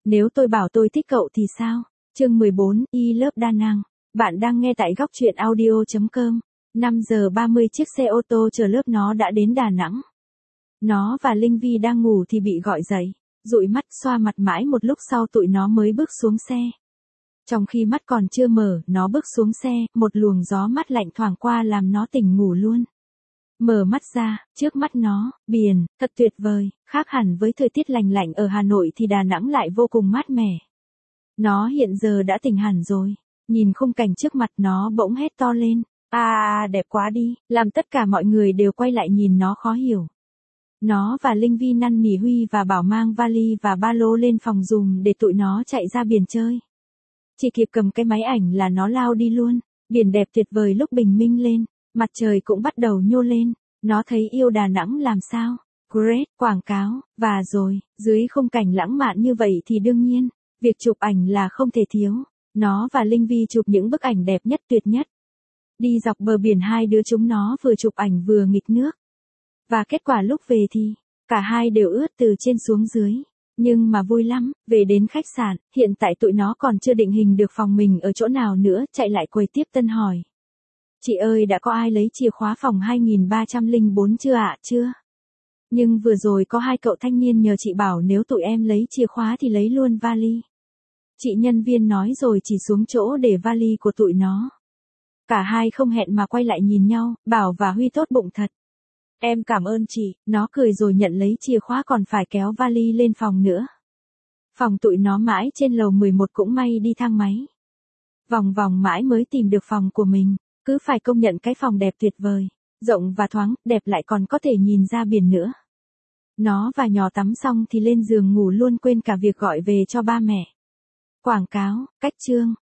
Nếu tôi bảo tôi thích cậu thì sao? Chương 14, I Love Đa Năng. Bạn đang nghe tại góc truyện audio.com. 5 giờ 30 chiếc xe ô tô chở lớp nó đã đến Đà Nẵng. Nó và Linh Vi đang ngủ thì bị gọi dậy. Dụi mắt xoa mặt mãi một lúc sau tụi nó mới bước xuống xe. Trong khi mắt còn chưa mở, nó bước xuống xe, một luồng gió mát lạnh thoảng qua làm nó tỉnh ngủ luôn. Mở mắt ra, trước mắt nó, biển, thật tuyệt vời, khác hẳn với thời tiết lành lạnh ở Hà Nội thì Đà Nẵng lại vô cùng mát mẻ. Nó hiện giờ đã tỉnh hẳn rồi, nhìn khung cảnh trước mặt nó bỗng hét to lên, đẹp quá đi, làm tất cả mọi người đều quay lại nhìn nó khó hiểu. Nó và Linh Vi năn nỉ Huy và bảo mang vali và ba lô lên phòng giùm để tụi nó chạy ra biển chơi. Chỉ kịp cầm cái máy ảnh là nó lao đi luôn, biển đẹp tuyệt vời lúc bình minh lên. Mặt trời cũng bắt đầu nhô lên, nó thấy yêu Đà Nẵng làm sao. Great, quảng cáo, và rồi, dưới khung cảnh lãng mạn như vậy thì đương nhiên, việc chụp ảnh là không thể thiếu. Nó và Linh Vi chụp những bức ảnh đẹp nhất tuyệt nhất. Đi dọc bờ biển hai đứa chúng nó vừa chụp ảnh vừa nghịch nước. Và kết quả lúc về thì, cả hai đều ướt từ trên xuống dưới. Nhưng mà vui lắm, về đến khách sạn, hiện tại tụi nó còn chưa định hình được phòng mình ở chỗ nào nữa, chạy lại quầy tiếp tân hỏi. Chị ơi, đã có ai lấy chìa khóa phòng 2304 chưa ạ? Chưa. Nhưng vừa rồi có hai cậu thanh niên nhờ chị bảo nếu tụi em lấy chìa khóa thì lấy luôn vali. Chị nhân viên nói rồi chỉ xuống chỗ để vali của tụi nó. Cả hai không hẹn mà quay lại nhìn nhau, Bảo và Huy tốt bụng thật. Em cảm ơn chị, nó cười rồi nhận lấy chìa khóa còn phải kéo vali lên phòng nữa. Phòng tụi nó mãi trên lầu 11 cũng may đi thang máy. Vòng vòng mãi mới tìm được phòng của mình. Cứ phải công nhận cái phòng đẹp tuyệt vời, rộng và thoáng, đẹp lại còn có thể nhìn ra biển nữa. Nó và nhỏ tắm xong thì lên giường ngủ luôn quên cả việc gọi về cho ba mẹ. Quảng cáo, cách chương.